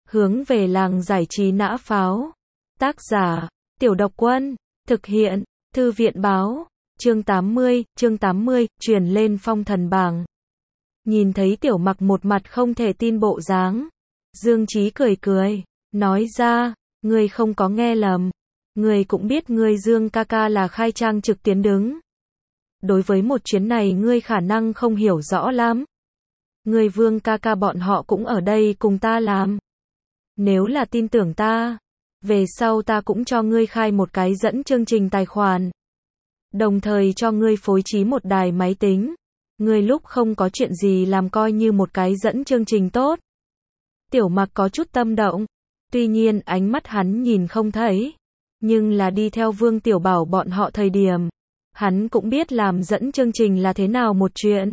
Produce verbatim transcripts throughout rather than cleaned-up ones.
Hướng về làng giải trí nã pháo. Tác giả, Tiểu Độc Quân. Thực hiện, Thư viện báo. Chương tám mươi, chương tám mươi, truyền lên phong thần bảng. Nhìn thấy Tiểu Mặc một mặt không thể tin bộ dáng. Dương Chí cười cười, nói ra, ngươi không có nghe lầm. Ngươi cũng biết ngươi Dương ca ca là khai trang trực tiến đứng. Đối với một chuyến này ngươi khả năng không hiểu rõ lắm. Ngươi Vương ca ca bọn họ cũng ở đây cùng ta làm. Nếu là tin tưởng ta, về sau ta cũng cho ngươi khai một cái dẫn chương trình tài khoản. Đồng thời cho ngươi phối trí một đài máy tính. Ngươi lúc không có chuyện gì làm coi như một cái dẫn chương trình tốt. Tiểu Mặc có chút tâm động. Tuy nhiên ánh mắt hắn nhìn không thấy. Nhưng là đi theo Vương Tiểu Bảo bọn họ thời điểm. Hắn cũng biết làm dẫn chương trình là thế nào một chuyện.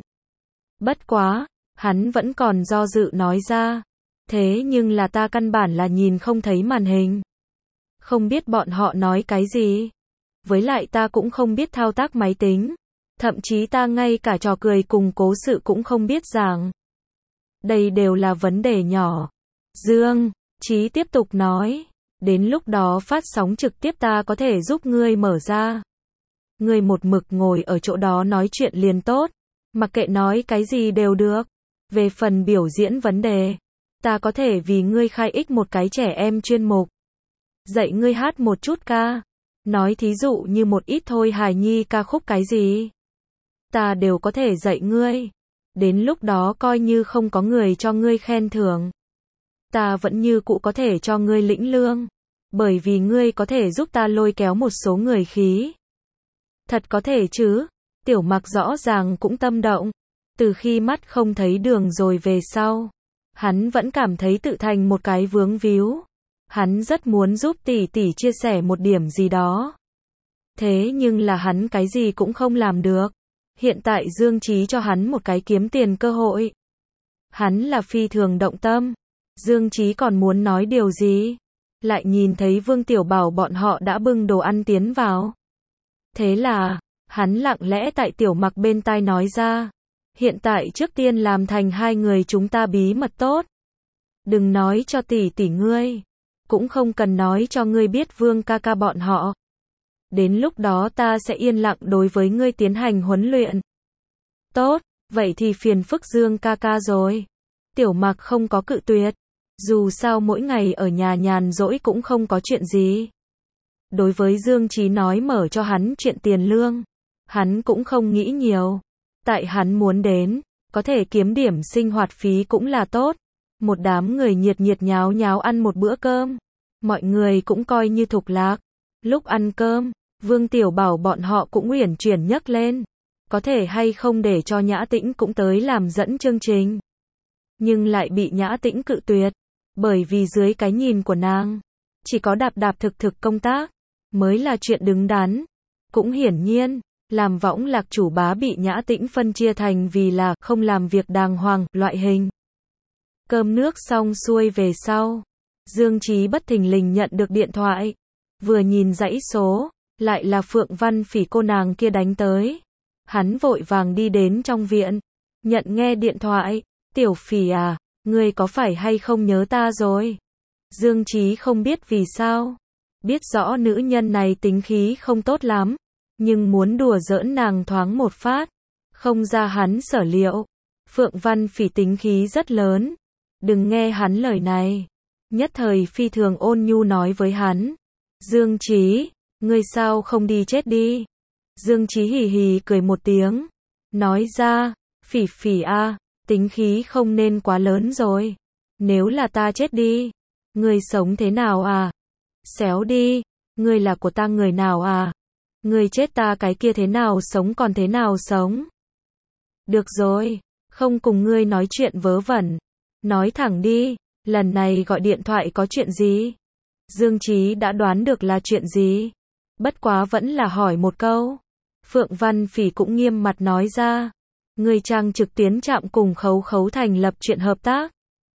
Bất quá, hắn vẫn còn do dự nói ra. Thế nhưng là ta căn bản là nhìn không thấy màn hình. Không biết bọn họ nói cái gì. Với lại ta cũng không biết thao tác máy tính. Thậm chí ta ngay cả trò cười cùng cố sự cũng không biết giảng. Đây đều là vấn đề nhỏ. Dương Chí tiếp tục nói. Đến lúc đó phát sóng trực tiếp ta có thể giúp ngươi mở ra. Ngươi một mực ngồi ở chỗ đó nói chuyện liền tốt. Mặc kệ nói cái gì đều được. Về phần biểu diễn vấn đề. Ta có thể vì ngươi khai ích một cái trẻ em chuyên mục. Dạy ngươi hát một chút ca. Nói thí dụ như một ít thôi hài nhi ca khúc cái gì. Ta đều có thể dạy ngươi. Đến lúc đó coi như không có người cho ngươi khen thưởng. Ta vẫn như cũ có thể cho ngươi lĩnh lương. Bởi vì ngươi có thể giúp ta lôi kéo một số người khí. Thật có thể chứ. Tiểu Mặc rõ ràng cũng tâm động. Từ khi mắt không thấy đường rồi về sau. Hắn vẫn cảm thấy tự thành một cái vướng víu. Hắn rất muốn giúp tỷ tỷ chia sẻ một điểm gì đó. Thế nhưng là hắn cái gì cũng không làm được. Hiện tại Dương Chí cho hắn một cái kiếm tiền cơ hội. Hắn là phi thường động tâm. Dương Chí còn muốn nói điều gì. Lại nhìn thấy Vương Tiểu Bảo bọn họ đã bưng đồ ăn tiến vào. Thế là, hắn lặng lẽ tại Tiểu Mặc bên tai nói ra. Hiện tại trước tiên làm thành hai người chúng ta bí mật tốt. Đừng nói cho tỷ tỷ ngươi. Cũng không cần nói cho ngươi biết Vương ca ca bọn họ. Đến lúc đó ta sẽ yên lặng đối với ngươi tiến hành huấn luyện. Tốt, vậy thì phiền phức Dương ca ca rồi. Tiểu Mặc không có cự tuyệt. Dù sao mỗi ngày ở nhà nhàn rỗi cũng không có chuyện gì. Đối với Dương Chí nói mở cho hắn chuyện tiền lương. Hắn cũng không nghĩ nhiều. Tại hắn muốn đến, có thể kiếm điểm sinh hoạt phí cũng là tốt. Một đám người nhiệt nhiệt nháo nháo ăn một bữa cơm. Mọi người cũng coi như thục lạc. Lúc ăn cơm, Vương Tiểu Bảo bọn họ cũng uyển chuyển nhấc lên. Có thể hay không để cho Nhã Tĩnh cũng tới làm dẫn chương trình. Nhưng lại bị Nhã Tĩnh cự tuyệt. Bởi vì dưới cái nhìn của nàng, chỉ có đạp đạp thực thực công tác, mới là chuyện đứng đắn. Cũng hiển nhiên, làm võng lạc chủ bá bị Nhã Tĩnh phân chia thành vì là không làm việc đàng hoàng, loại hình. Cơm nước xong xuôi về sau. Dương Chí bất thình lình nhận được điện thoại. Vừa nhìn dãy số, lại là Phượng Văn Phỉ cô nàng kia đánh tới. Hắn vội vàng đi đến trong viện. Nhận nghe điện thoại. Tiểu Phỉ à, ngươi có phải hay không nhớ ta rồi? Dương Chí không biết vì sao. Biết rõ nữ nhân này tính khí không tốt lắm. Nhưng muốn đùa giỡn nàng thoáng một phát. Không ra hắn sở liệu. Phượng Văn Phỉ tính khí rất lớn. Đừng nghe hắn lời này. Nhất thời phi thường ôn nhu nói với hắn. Dương Chí, ngươi sao không đi chết đi? Dương Chí hì hì cười một tiếng. Nói ra, Phỉ Phỉ a, tính khí không nên quá lớn rồi. Nếu là ta chết đi, ngươi sống thế nào à? Xéo đi, ngươi là của ta người nào à? Ngươi chết ta cái kia thế nào sống còn thế nào sống? Được rồi, không cùng ngươi nói chuyện vớ vẩn. Nói thẳng đi, lần này gọi điện thoại có chuyện gì? Dương Chí đã đoán được là chuyện gì. Bất quá vẫn là hỏi một câu. Phượng Văn Phỉ cũng nghiêm mặt nói ra. Ngươi trang trực tiến trạm cùng Khấu Khấu thành lập chuyện hợp tác.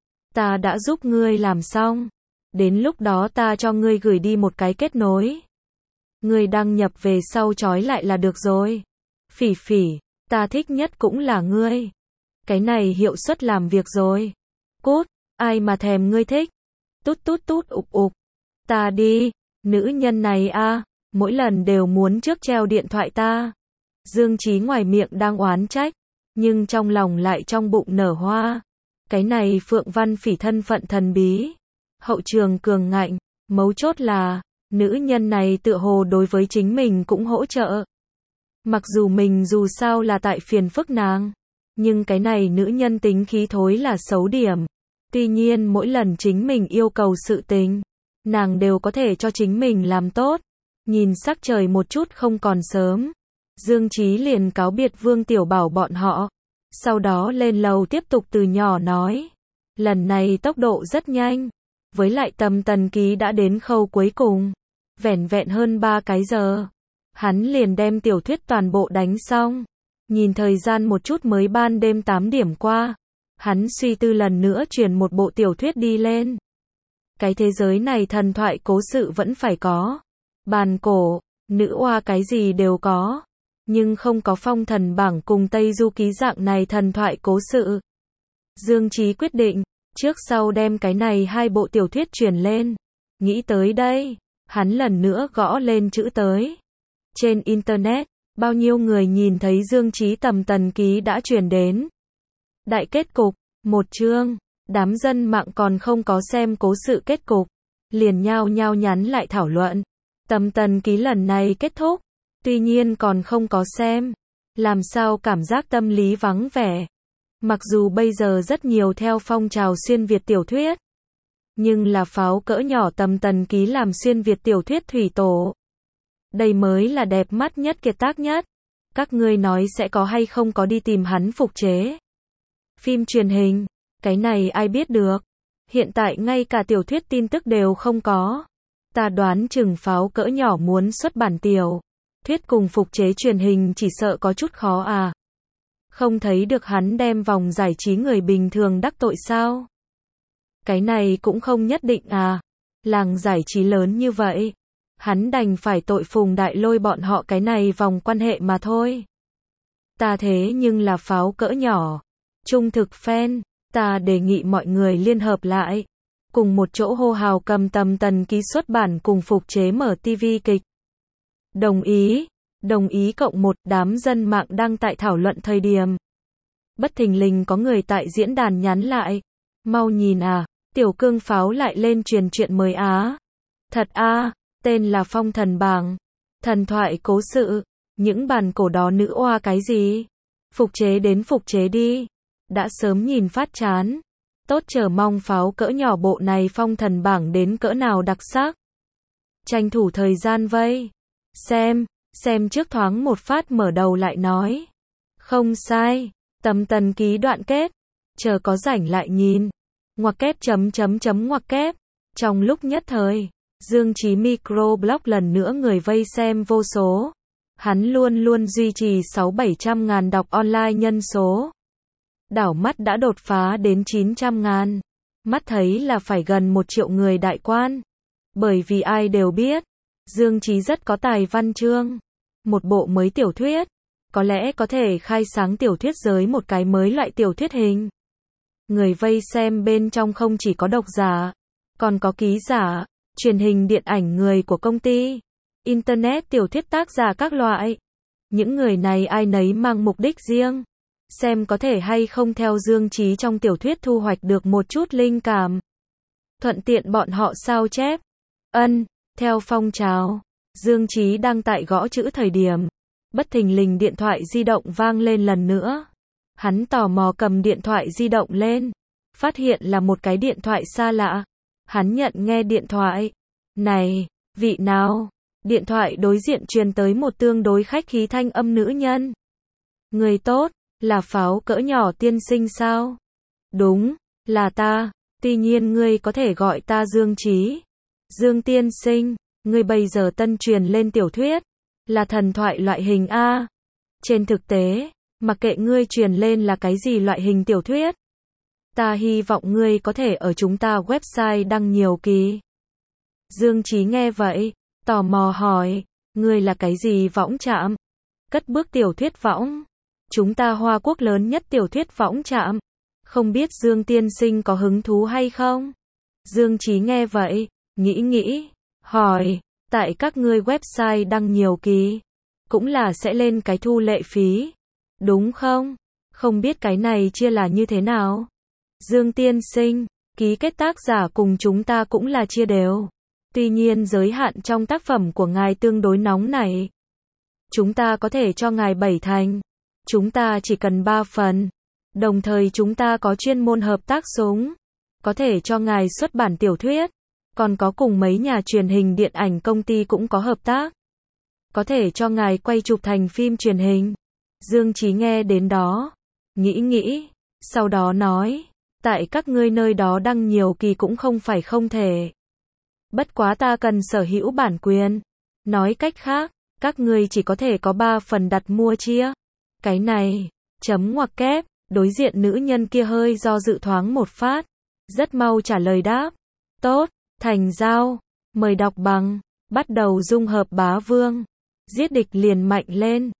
Ta đã giúp ngươi làm xong. Đến lúc đó ta cho ngươi gửi đi một cái kết nối. Ngươi đăng nhập về sau trói lại là được rồi. Phỉ Phỉ, ta thích nhất cũng là ngươi. Cái này hiệu suất làm việc rồi. Cút, ai mà thèm ngươi thích. Tút tút tút ục ục. Ta đi, nữ nhân này a, mỗi lần đều muốn trước treo điện thoại ta. Dương Chí ngoài miệng đang oán trách, nhưng trong lòng lại trong bụng nở hoa. Cái này Phượng Văn Phỉ thân phận thần bí, hậu trường cường ngạnh, mấu chốt là, nữ nhân này tựa hồ đối với chính mình cũng hỗ trợ. Mặc dù mình dù sao là tại phiền phức nàng, nhưng cái này nữ nhân tính khí thối là xấu điểm. Tuy nhiên mỗi lần chính mình yêu cầu sự tình, nàng đều có thể cho chính mình làm tốt. Nhìn sắc trời một chút không còn sớm, Dương Chí liền cáo biệt Vương Tiểu Bảo bọn họ. Sau đó lên lầu tiếp tục từ nhỏ nói. Lần này tốc độ rất nhanh, với lại Tầm Tần Ký đã đến khâu cuối cùng. Vẻn vẹn hơn ba cái giờ, hắn liền đem tiểu thuyết toàn bộ đánh xong. Nhìn thời gian một chút mới ban đêm tám điểm qua. Hắn suy tư lần nữa truyền một bộ tiểu thuyết đi lên. Cái thế giới này thần thoại cố sự vẫn phải có. Bàn cổ, nữ oa cái gì đều có. Nhưng không có phong thần bảng cùng Tây Du Ký dạng này thần thoại cố sự. Dương Chí quyết định, trước sau đem cái này hai bộ tiểu thuyết truyền lên. Nghĩ tới đây, hắn lần nữa gõ lên chữ tới. Trên Internet, bao nhiêu người nhìn thấy Dương Chí Tầm Tần Ký đã truyền đến. Đại kết cục, một chương, đám dân mạng còn không có xem cố sự kết cục. Liền nhao nhao nhắn lại thảo luận. Tầm Tần Ký lần này kết thúc. Tuy nhiên còn không có xem. Làm sao cảm giác tâm lý vắng vẻ. Mặc dù bây giờ rất nhiều theo phong trào xuyên Việt tiểu thuyết. Nhưng là pháo cỡ nhỏ Tầm Tần Ký làm xuyên Việt tiểu thuyết thủy tổ. Đây mới là đẹp mắt nhất kiệt tác nhất. Các ngươi nói sẽ có hay không có đi tìm hắn phục chế. Phim truyền hình, cái này ai biết được. Hiện tại ngay cả tiểu thuyết tin tức đều không có. Ta đoán chừng pháo cỡ nhỏ muốn xuất bản tiểu thuyết cùng phục chế truyền hình chỉ sợ có chút khó à. Không thấy được hắn đem vòng giải trí người bình thường đắc tội sao? Cái này cũng không nhất định à. Làng giải trí lớn như vậy, hắn đành phải tội Phùng Đại Lôi bọn họ cái này vòng quan hệ mà thôi. Ta thế nhưng là pháo cỡ nhỏ, trung thực fan, ta đề nghị mọi người liên hợp lại, cùng một chỗ hô hào cầm Tầm Tần Ký xuất bản cùng phục chế mở ti vi kịch. Đồng ý, đồng ý cộng một. Đám dân mạng đang tại thảo luận thời điểm. Bất thình lình có người tại diễn đàn nhắn lại. Mau nhìn à, Tiểu Cương Pháo lại lên truyền truyện mới á. Thật a, tên là Phong Thần Bảng. Thần thoại cố sự, những bản cổ đó nữ oa cái gì? Phục chế đến phục chế đi. Đã sớm nhìn phát chán. Tốt chờ mong pháo cỡ nhỏ bộ này Phong Thần Bảng đến cỡ nào đặc sắc. Tranh thủ thời gian vây. Xem, xem trước thoáng một phát mở đầu lại nói. Không sai, Tầm Tần Ký đoạn kết. Chờ có rảnh lại nhìn. Ngoặc kép chấm chấm chấm ngoặc kép. Trong lúc nhất thời, Dương Chí microblog lần nữa người vây xem vô số. Hắn luôn luôn duy trì sáu bảy trăm ngàn đọc online nhân số. Đảo mắt đã đột phá đến chín trăm ngàn. Mắt thấy là phải gần một triệu người đại quan. Bởi vì ai đều biết, Dương Chí rất có tài văn chương. Một bộ mới tiểu thuyết, có lẽ có thể khai sáng tiểu thuyết giới một cái mới loại tiểu thuyết hình. Người vây xem bên trong không chỉ có độc giả, còn có ký giả, truyền hình điện ảnh người của công ty, internet tiểu thuyết tác giả các loại. Những người này ai nấy mang mục đích riêng. Xem có thể hay không theo Dương Chí trong tiểu thuyết thu hoạch được một chút linh cảm. Thuận tiện bọn họ sao chép. Ân, theo phong trào. Dương Chí đang tại gõ chữ thời điểm. Bất thình lình điện thoại di động vang lên lần nữa. Hắn tò mò cầm điện thoại di động lên. Phát hiện là một cái điện thoại xa lạ. Hắn nhận nghe điện thoại. Này, vị nào? Điện thoại đối diện truyền tới một tương đối khách khí thanh âm nữ nhân. Người tốt, là pháo cỡ nhỏ tiên sinh sao? Đúng, là ta. Tuy nhiên ngươi có thể gọi ta Dương Chí. Dương tiên sinh, ngươi bây giờ tân truyền lên tiểu thuyết. Là thần thoại loại hình A. Trên thực tế, mặc kệ ngươi truyền lên là cái gì loại hình tiểu thuyết. Ta hy vọng ngươi có thể ở chúng ta website đăng nhiều kỳ. Dương Chí nghe vậy, tò mò hỏi, ngươi là cái gì võng trạm? Cất bước tiểu thuyết võng. Chúng ta Hoa Quốc lớn nhất tiểu thuyết võng trạm. Không biết Dương tiên sinh có hứng thú hay không? Dương Chí nghe vậy, nghĩ nghĩ, hỏi, tại các ngươi website đăng nhiều ký, cũng là sẽ lên cái thu lệ phí, đúng không? Không biết cái này chia là như thế nào? Dương tiên sinh, ký kết tác giả cùng chúng ta cũng là chia đều. Tuy nhiên giới hạn trong tác phẩm của ngài tương đối nóng nảy. Chúng ta có thể cho ngài bảy thành. Chúng ta chỉ cần ba phần. Đồng thời chúng ta có chuyên môn hợp tác súng. Có thể cho ngài xuất bản tiểu thuyết. Còn có cùng mấy nhà truyền hình điện ảnh công ty cũng có hợp tác. Có thể cho ngài quay chụp thành phim truyền hình. Dương Chí nghe đến đó. Nghĩ nghĩ. Sau đó nói. Tại các ngươi nơi đó đăng nhiều kỳ cũng không phải không thể. Bất quá ta cần sở hữu bản quyền. Nói cách khác, các ngươi chỉ có thể có ba phần đặt mua chia. Cái này, chấm ngoặc kép, đối diện nữ nhân kia hơi do dự thoáng một phát. Rất mau trả lời đáp. Tốt, thành giao, mời đọc bằng, bắt đầu dung hợp bá vương. Giết địch liền mạnh lên.